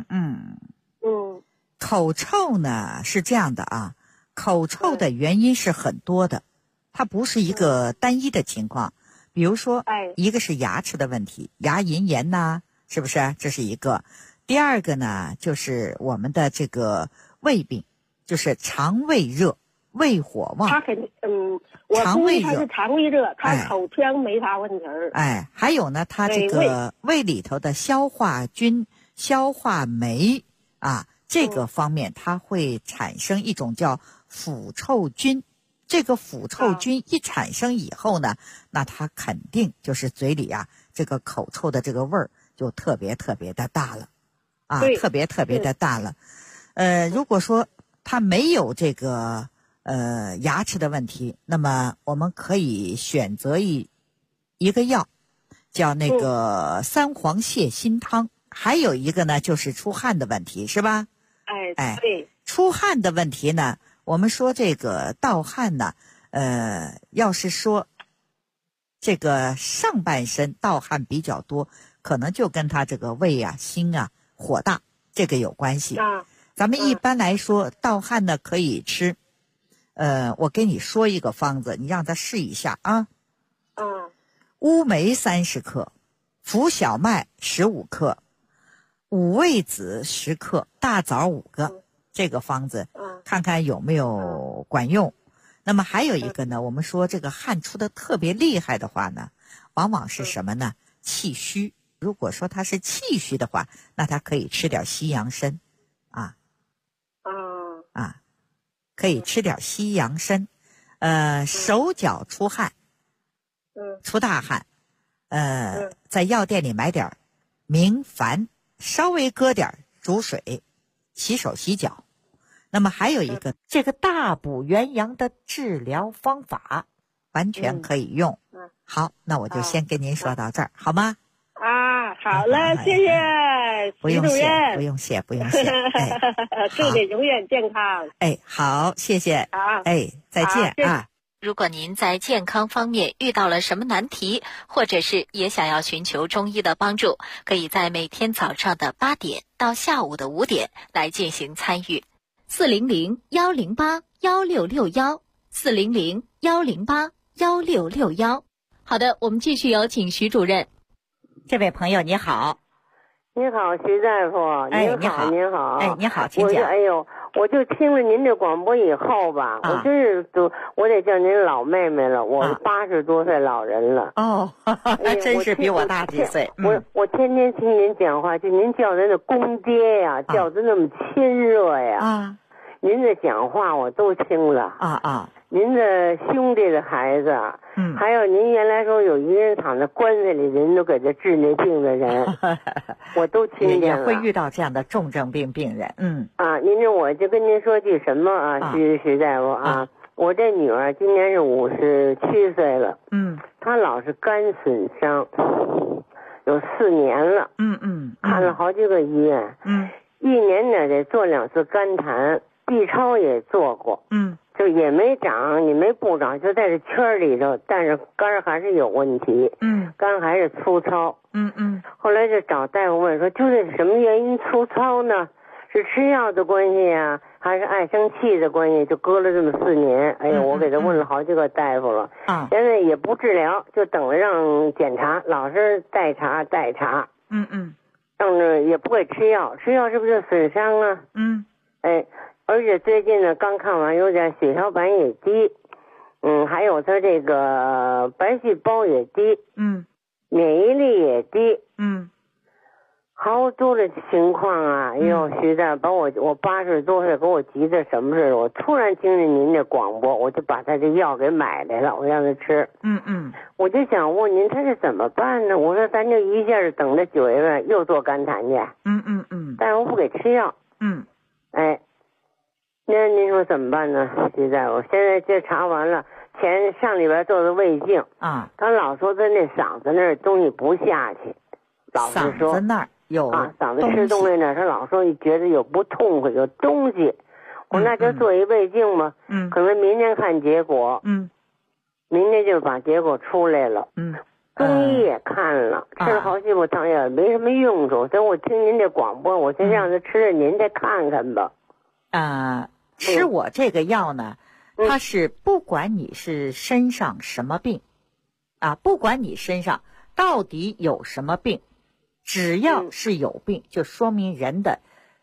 S3: 口臭呢是这样的啊，口臭的原因是很多的，它不是一个单一的情况。比如说，一个是牙齿的问题，牙龈炎呐，是不是？这是一个。第二个呢，就是我们的这个胃病，就是肠胃热、胃火旺。
S4: 他肯定，我估计他是肠胃热，他口腔没啥问题。
S3: 还有呢，他这个胃里头的消化菌、消化酶这个方面，它会产生一种叫腐臭菌。这个腐臭菌一产生以后呢，那它肯定就是嘴里这个口臭的这个味儿就特别特别的大了特别特别的大了。如果说它没有这个牙齿的问题，那么我们可以选择一个药，叫那个三黄泻心汤。还有一个呢，就是出汗的问题，是吧？
S4: 对，
S3: 出汗的问题呢，我们说这个盗汗呢，要是说这个上半身盗汗比较多，可能就跟他这个胃心火大这个有关系。咱们一般来说，盗汗呢可以吃，我给你说一个方子，你让他试一下啊。乌梅30克，浮小麦15克，五味子10克，大枣5个。这个方子看看有没有管用。那么还有一个呢，我们说这个汗出的特别厉害的话呢，往往是什么呢？气虚。如果说他是气虚的话，那他可以吃点西洋参可以吃点西洋参，手脚出汗，出大汗，在药店里买点明矾，稍微搁点煮水，洗手洗脚。那么还有一个，这个大补元阳的治疗方法完全可以用。好，那我就先跟您说到这儿，好吗？
S4: 好了，谢谢徐主任。
S3: 不用谢。
S4: 祝你永远健康。
S3: 好，谢谢。
S4: 好，
S3: 再见啊。
S1: 如果您在健康方面遇到了什么难题，或者是也想要寻求中医的帮助，可以在每天早上的8点到下午的5点来进行参与。400-108-1661，400-108-1661。好的，我们继续有请徐主任。
S3: 这位朋友你好。
S5: 你好，徐大夫。
S3: 你好。你好，请讲。
S5: 我就听了您这广播以后吧，我真是我得叫您老妹妹了，我80多岁老人了。
S3: 还真是比我大几岁。
S5: 我天天听您讲话，就您叫人的公爹呀，叫的那么亲热呀。您的讲话我都听了。您的兄弟的孩子，还有您原来说有一个人躺在棺材里，人都给他治那病的人，我都听见了。
S3: 也会遇到这样的重症病人。
S5: 您这我就跟您说句什么啊，徐大夫啊，我这女儿今年是57岁了，她老是肝损伤，有4年了，看了好几个医院，一年呢得做2次肝痰，B 超也做过，就也没长，也没不长，就在这圈里头，但是肝还是有问题，肝还是粗糙，后来就找大夫问说，究竟是什么原因粗糙呢？是吃药的关系啊，还是爱生气的关系？就搁了这么4年，我给他问了好几个大夫了，现在也不治疗，就等着让检查，老是代查，让着也不会吃药，吃药是不是就损伤啊？而且最近呢，刚看完有点血小板也低，还有他这个白细胞也低，免疫力也低，好多的情况啊！徐大把我80多岁给我急的什么似的，我突然听见您的广播，我就把他这药给买来了，我让他吃，我就想问您他是怎么办呢？我说咱就一下等着9月份又做肝痰去，但是我不给吃药，那您说怎么办呢？徐大夫，现在这查完了，上礼拜做的胃镜他老说他那嗓子那儿东西不下去，老是说
S3: 嗓子那儿有
S5: 嗓子吃东西呢，他老说觉得有不痛快，有东西。我那就做一胃镜嘛，可能明天看结果，明天就把结果出来了，中医也看了，吃了好几副汤药没什么用处，所以我听您这广播，我先让他吃着您再看看吧。
S3: 吃我这个药呢，它是不管你是身上什么病，不管你身上到底有什么病，只要是有病，就说明人的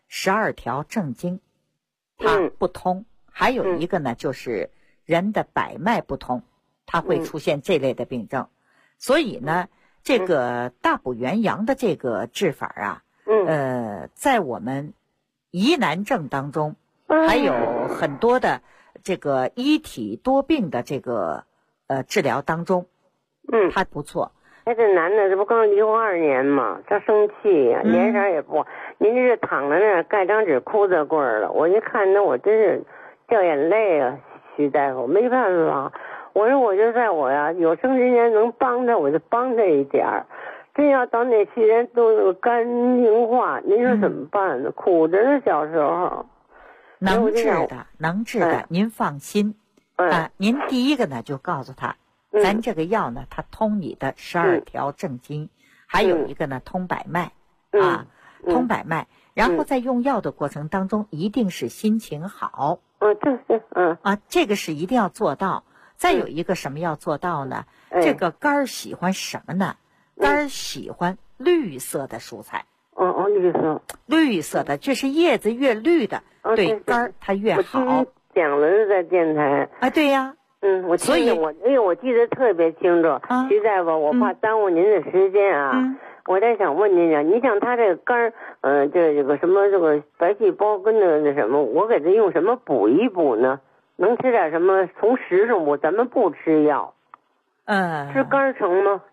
S3: 12条正经它不通，还有一个呢就是人的百脉不通，它会出现这类的病症。所以呢，这个大补元阳的这个治法在我们疑难症当中，还有很多的这个一体多病的这个治疗当中，它不错。
S5: 这男的这不刚离婚2年嘛，他生气呀，脸色也不。您这是躺在那儿盖张纸哭着棍儿了，我一看那我真是掉眼泪啊，徐大夫，没办法。我说我就在我有生之年能帮他，我就帮他一点儿。真要到那些人都有肝硬化，您说怎么办呢？苦着呢，小时候。
S3: 能治的，您放心。您第一个呢就告诉他，咱这个药呢，它通你的12条正经，还有一个呢通百脉，通百脉。然后在用药的过程当中，一定是心情好。这个是一定要做到。再有一个什么要做到呢？这个肝儿喜欢什么呢？肝儿喜欢绿色的蔬菜。绿色的，就是叶子越绿的，对肝儿它越好。
S5: 讲了在电台。
S3: 对呀，
S5: 我听着我记得特别清楚。徐大夫，我怕耽误您的时间啊。我在想问您啊，你像他这个肝这个什么这个白细胞跟那什么，我给他用什么补一补呢？能吃点什么？从食上补，咱们不吃药。吃肝成吗？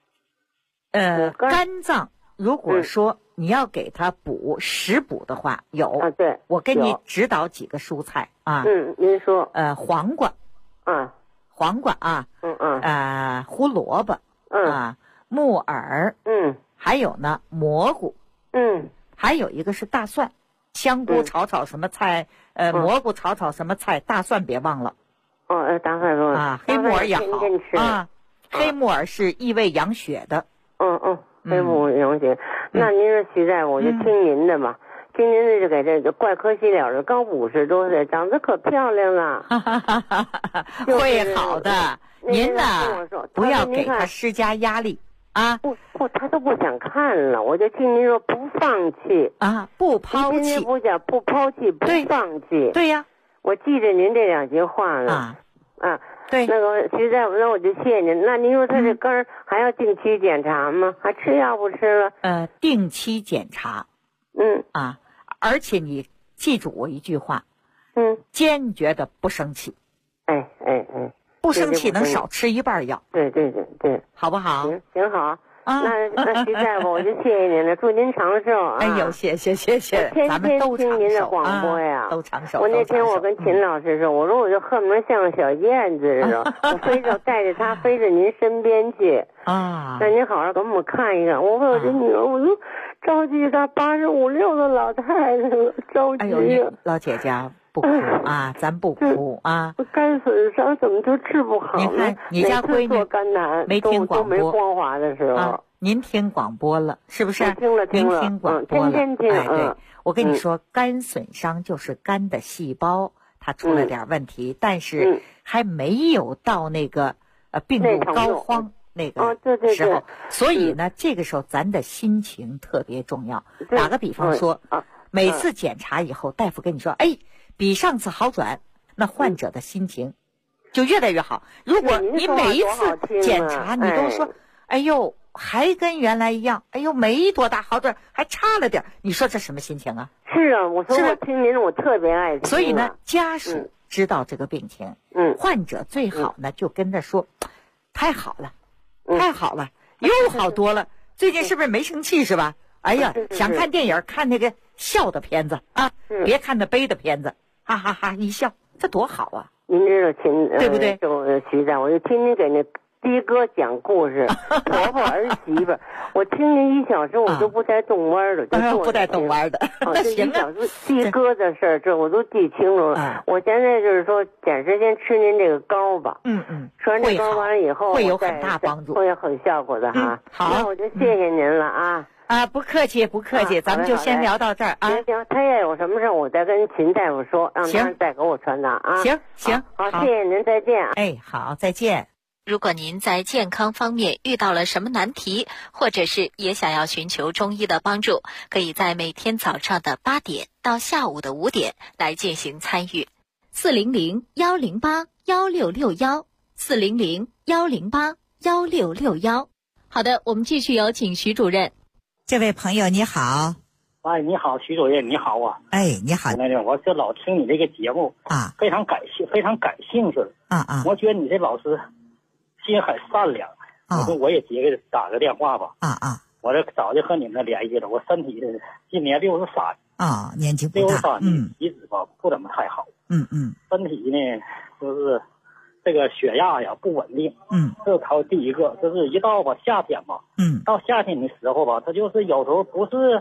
S3: 肝脏如果说你要给他补食补的话，有
S5: 对，
S3: 我给你指导几个蔬菜啊。
S5: 您说。
S3: 黄瓜。黄瓜啊。胡萝卜。木耳。还有呢蘑菇。还有一个是大蒜，香菇炒什么菜，蘑菇炒什么菜，大蒜别忘了。
S5: 大蒜忘了
S3: 啊，黑木耳也好啊。黑木耳是益胃养血的。
S5: 黑木耳养血。那您说徐大夫，我就听您的吧。听您的就给这怪科西了，刚50多岁，长得可漂亮了。
S3: 会好的。您呢，不要给他施加压力啊。
S5: 不，他都不想看了。我就听您说不放弃
S3: 啊，不抛弃。
S5: 您不讲不抛弃，不放弃。
S3: 对呀，
S5: 我记着您这2句话了。
S3: 对。
S5: 那个徐大夫，那我就谢谢您。那您说他这肝还要定期检查吗？还吃药不吃了？
S3: 定期检查。而且你记住我一句话。坚决的不生气。不生气能少吃1半药。
S5: 对，
S3: 好不好？
S5: 行好。那徐大夫，我就谢谢您了，祝您长寿啊！
S3: 哎呦，谢谢，咱们都
S5: 听您的广播呀，
S3: 都长寿。
S5: 我那天我跟秦老师说，我说我就恨不得像个小燕子似的，我飞着带着他飞着您身边去啊！那您好好给我们看一看。我为我这女儿，我就着急，她85、6的老太太了，着急。
S3: 哎呦，老姐姐。不哭啊，咱不哭啊！
S5: 肝损伤怎么就治不好呢？
S3: 你看你家闺女
S5: 肝胆
S3: 没听广播，
S5: 没光滑的时候。
S3: 您听广播了是不是？
S5: 听了。
S3: 您听广播了，
S5: 天听。
S3: 对，我跟你说，肝损伤就是肝的细胞它出了点问题，但是还没有到那个病入膏肓那个时候，所以呢，这个时候咱的心情特别重要。打个比方说，每次检查以后，大夫跟你说，比上次好转，那患者的心情就越来越好。如果你每一次检查你都说，哎呦，还跟原来一样，哎呦，没多大好转，还差了点，你说这什么心情啊？
S5: 是啊，我说我听您，我特别爱听。
S3: 所以呢，家属知道这个病情，患者最好呢就跟着说，太好了，太好了，又好多了。最近是不是没生气是吧？哎呀，想看电影看那个笑的片子啊，别看那悲的片子。哈哈哈！一笑，这多好啊！
S5: 您知道
S3: 对不对？
S5: 徐大，我就听您给那的哥讲故事，婆婆儿媳妇，我听您1小时，我都不带动弯的，
S3: 不带动弯的。那行啊，
S5: 的哥的事儿，这我都记清楚了。我现在就是说，暂时先吃您这个膏吧。吃完这膏完了以后，
S3: 会有很大帮助，
S5: 会有很效果的哈。
S3: 好，
S5: 那我就谢谢您了啊。
S3: 不客气，咱们就先聊到这儿啊。
S5: 行，他要有什么事我再跟秦大夫说，让他再给我传达啊。
S3: 行，
S5: 好，谢谢您，再见。
S3: 好，再见。
S1: 如果您在健康方面遇到了什么难题，或者是也想要寻求中医的帮助，可以在每天早上的8点到下午的5点来进行参与。400-108-1661，400-108-1661。好的，我们继续有请徐主任。
S3: 这位朋友你好。
S6: 你好，徐主任，你好啊。
S3: 你好。
S6: 我就老听你这个节目啊，非常感兴趣啊。我觉得你这老师心很善良。我说我也打个电话吧。我这早就和你们联系了，我身体今年63。
S3: 年纪不大。
S6: 体质吧不怎么太好。身体呢就是这个血压呀不稳定。这是他第一个，就是一到夏天吧。到夏天的时候吧，他就是有时候不是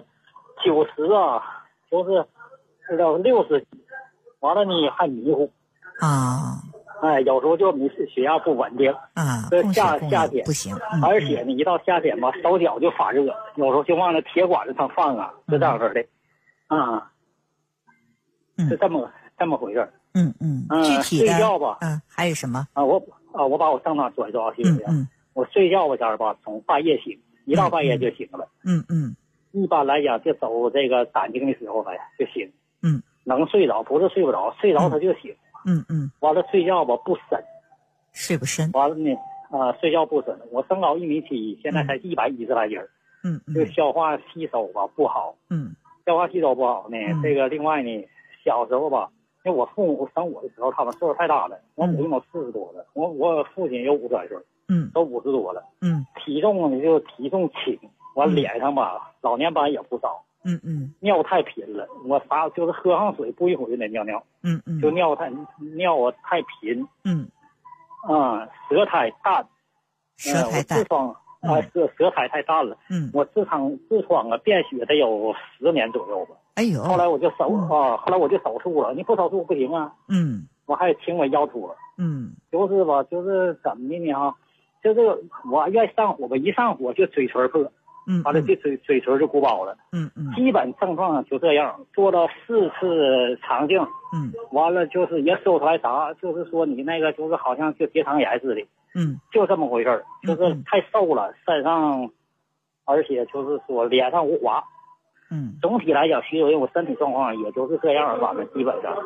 S6: 90啊，就是到60，完了呢还迷糊啊。有时候就血压不稳定啊。这夏天
S3: 不行。
S6: 而且呢，一到夏天吧，手脚就发热，有时候就往那铁管子上放啊，是这样式的啊。是这么回事。
S3: 具体的
S6: 睡觉吧。
S3: 还有什么
S6: 我把我上说一说啊，谢谢。我睡觉吧前吧，从半夜醒，一到半夜就醒了。一般来讲，就走这个胆经的时候吧就醒。能睡着，不是睡不着，睡着他就醒。完了睡觉吧不深，
S3: 睡不深。
S6: 完了呢，睡觉不深。我身高1.7米，现在才110来斤。就消化吸收吧不好。消化吸收不好呢，这个另外呢，小时候吧，因为我父母生我的时候，他们岁数太大了，我母亲都40多了，我父亲有50来岁，都50多了。体重呢就体重轻，完脸上吧老年斑也不少。尿太频了，我啥就是喝上水不一会儿就得尿。就尿太频。舌苔淡。痔疮舌苔太淡了。我痔疮变血得有10年左右吧。
S3: 哎呦！
S6: 后来我就手术了，你不手术不行啊。我还轻微腰突。就是吧，就是怎么的呢哈？就是我愿意上火吧，一上火就嘴唇破。完了这嘴唇就鼓包了。基本症状就这样，做了4次肠镜。完了就是也说出来啥，就是说你那个就是好像就结肠炎似的。就这么回事儿，就是太瘦了，身上，而且就是说脸上无华。总体来讲，徐主任我身体状况也就是这样，反正基本上。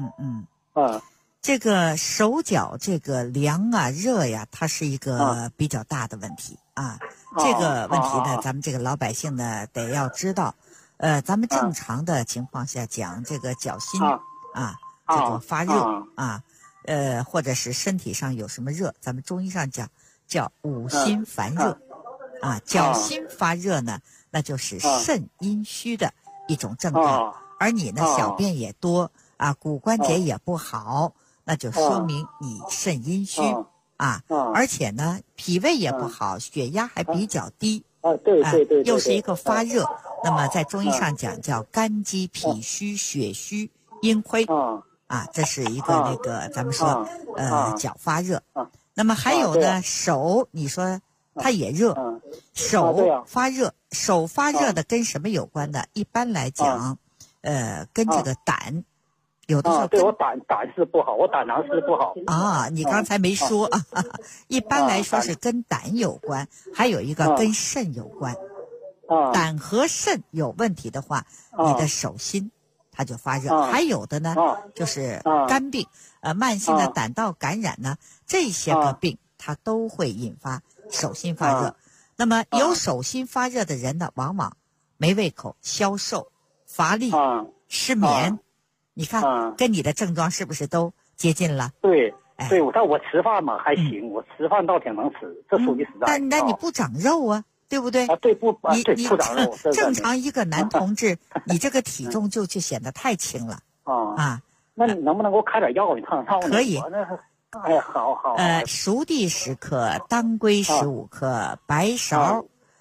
S3: 这个手脚这个凉啊热呀，它是一个比较大的问题啊。这个问题呢，咱们这个老百姓呢得要知道。咱们正常的情况下讲这个脚心这个发热或者是身体上有什么热，咱们中医上讲叫五心烦热。脚心发热呢，那就是肾阴虚的一种症状。而你呢小便也多骨关节也不好，那就说明你肾阴虚而且呢脾胃也不好，血压还比较低。
S6: 对，
S3: 又是一个发热。那么在中医上讲叫肝积脾虚血虚阴亏这是一个那个咱们说脚发热。那么还有呢手，你说它也热。手发热，手发热的跟什么有关的？一般来讲跟这个胆有的时候
S6: 对我胆是不好，我胆囊是不好
S3: 你刚才没说一般来说是跟胆有关，还有一个跟肾有关。胆和肾有问题的话，你的手心它就发热。还有的呢就是肝病，慢性的胆道感染呢，这些个病它都会引发手心发热。那么有手心发热的人呢，往往没胃口、消瘦、乏力、失眠。你看跟你的症状是不是都接近了？
S6: 对，但我吃饭嘛还行，我吃饭倒挺能吃，这属于实在。
S3: 但你不长肉啊，对不对？
S6: 对，不长肉。
S3: 正常一个男同志，你这个体重就显得太轻了。
S6: 那你能不能给我开点药？你看看。
S3: 可以。
S6: 好。
S3: 熟地10克，当归15克，白芍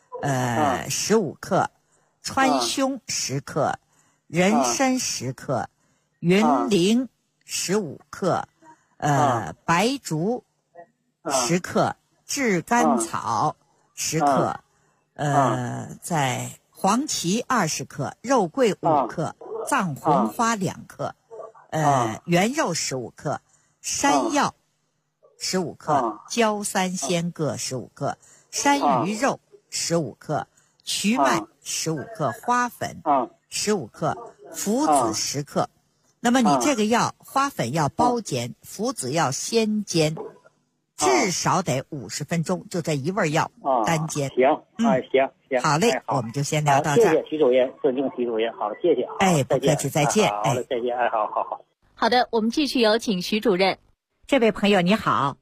S3: 15克，川芎10克，人参10克，云苓15克，白术10克，炙甘草10克，在黄芪20克，肉桂5克，藏红花2克，圆肉15克，山药15克，焦三仙各15克，山芋肉15克，瞿麦15克，花粉15克，附子10克。那么你这个药，花粉要包煎，附子要先煎，至少得50分钟，就这一味药单煎。
S6: 行，行，
S3: 好嘞，我们就先聊到这儿。
S6: 谢谢徐主任，尊敬徐主任，好，谢谢。
S3: 不客气，再见。
S6: 好了，再见。好。
S1: 好的，我们继续有请徐主任。
S3: 这位朋友你好。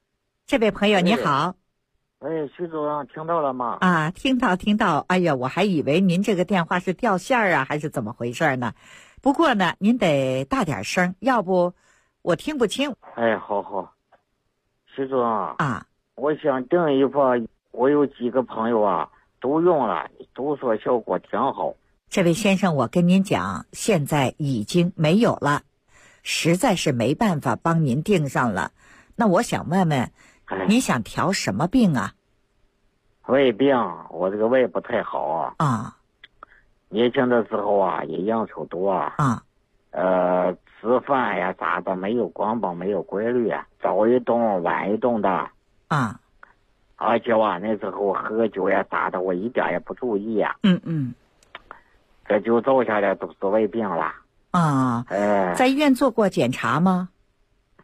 S7: 徐主任听到了吗？
S3: 听到。哎呀，我还以为您这个电话是掉线儿还是怎么回事呢？不过呢，您得大点声，要不我听不清。
S7: 好。徐主任我想订一份，我有几个朋友都用了，都说效果挺好。
S3: 这位先生，我跟您讲，现在已经没有了，实在是没办法帮您订上了。那我想问问，你想调什么病啊？
S7: 胃病，我这个胃不太好年轻的时候也应酬多吃饭呀咋的没有光棒，没有规律早一动晚一动的而且那时候喝酒呀咋的我一点也不注意这就走下来都是胃病了
S3: 在医院做过检查吗？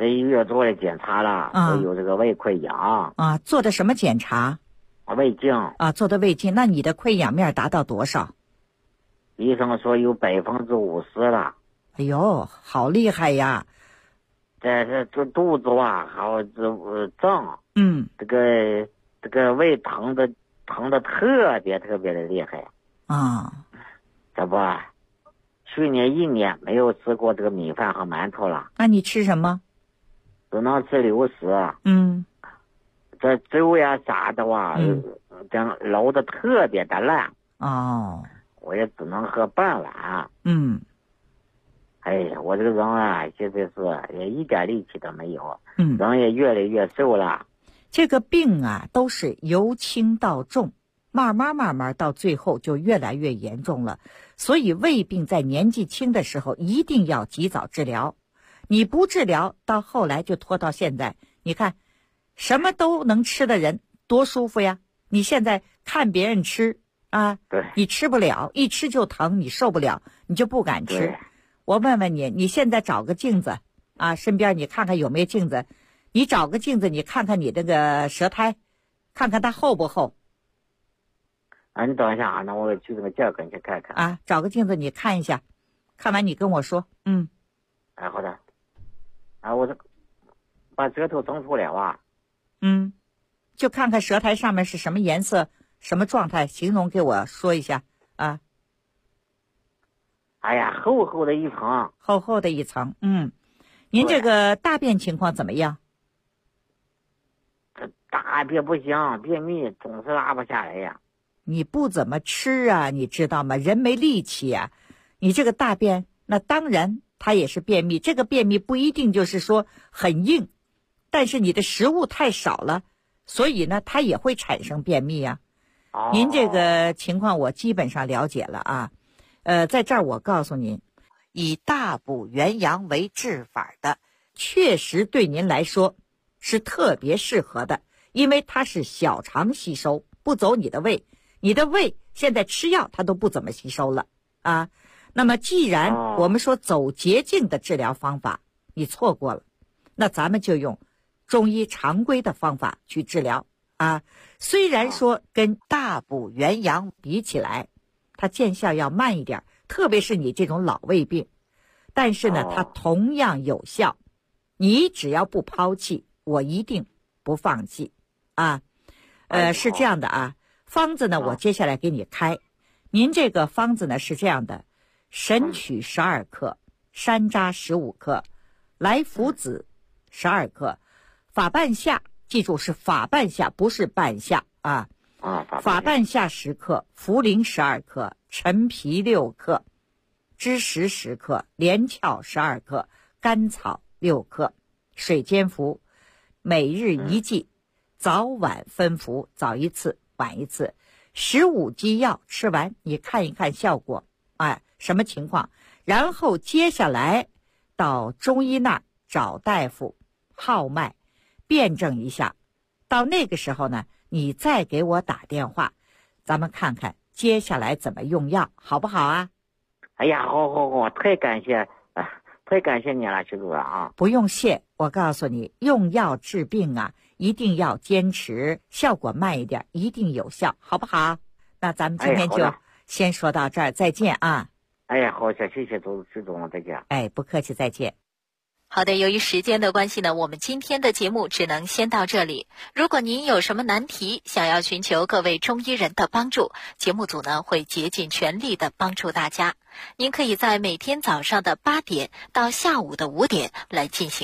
S7: 这1月做了检查了，我有这个胃溃疡。
S3: 啊，做的什么检查？
S7: 胃镜。
S3: 啊，做的胃镜。那你的溃疡面达到多少？
S7: 医生说有50%了。
S3: 哎呦，好厉害呀！
S7: 这肚子啊，还有胀。这个胃疼的特别的厉害。
S3: 啊。
S7: 这不，去年1年没有吃过这个米饭和馒头了。
S3: 那你吃什么？
S7: 只能吃流食。这粥呀啥的哇，这样捞的特别的烂。
S3: 哦。
S7: 我也只能喝半碗。哎呀，我这个人啊，现在是也一点力气都没有。人也越来越瘦了。
S3: 这个病啊，都是由轻到重，慢慢到最后就越来越严重了。所以胃病在年纪轻的时候一定要及早治疗。你不治疗，到后来就拖到现在。你看，什么都能吃的人多舒服呀！你现在看别人吃啊，你吃不了，一吃就疼，你受不了，你就不敢吃。我问问你，你现在找个镜子啊，身边你看看有没有镜子，你找个镜子，你看看你这个舌苔，看看它厚不厚。
S7: 你等一下啊，那我去这个镜跟去看看
S3: 啊，找个镜子你看一下，看完你跟我说。
S7: 好的。我这把舌头整出来啊。
S3: 就看看舌苔上面是什么颜色，什么状态，形容给我说一下啊。
S7: 哎呀，厚厚的一层。
S3: 厚厚的一层。您这个大便情况怎么样？
S7: 这大便不行，便秘，总是拉不下来呀。
S3: 你不怎么吃啊，你知道吗？人没力气啊。你这个大便，那当然它也是便秘。这个便秘不一定就是说很硬，但是你的食物太少了，所以呢它也会产生便秘啊。您这个情况我基本上了解了啊。在这儿我告诉您，以大补元阳为治法的，确实对您来说是特别适合的，因为它是小肠吸收，不走你的胃。你的胃现在吃药它都不怎么吸收了啊。那么既然我们说走捷径的治疗方法你错过了，那咱们就用中医常规的方法去治疗啊。虽然说跟大补元阳比起来它见效要慢一点，特别是你这种老胃病，但是呢它同样有效。你只要不抛弃，我一定不放弃啊。是这样的啊，方子呢我接下来给你开。您这个方子呢是这样的：神曲12克，山楂15克，来附子12克，法半夏，记住是法半夏，不是半夏啊。法半夏10克，茯苓12克，陈皮6克，枳实10克，连翘12克，甘草6克，水煎服，每日1剂，早晚分服，早一次晚一次。15剂药吃完你看一看效果什么情况，然后接下来到中医那儿找大夫号脉辩证一下，到那个时候呢你再给我打电话，咱们看看接下来怎么用药，好不好啊？
S7: 哎呀，好，太感谢你了，徐主任啊！
S3: 不用谢，我告诉你，用药治病啊，一定要坚持，效果慢一点，一定有效，好不好？那咱们今天就先说到这儿，再见啊！
S7: 哎呀，好，谢谢徐总，再见。
S3: 不客气，再见。
S1: 好的，由于时间的关系呢，我们今天的节目只能先到这里。如果您有什么难题，想要寻求各位中医人的帮助，节目组呢会竭尽全力的帮助大家。您可以在每天早上的8点到下午的5点来进行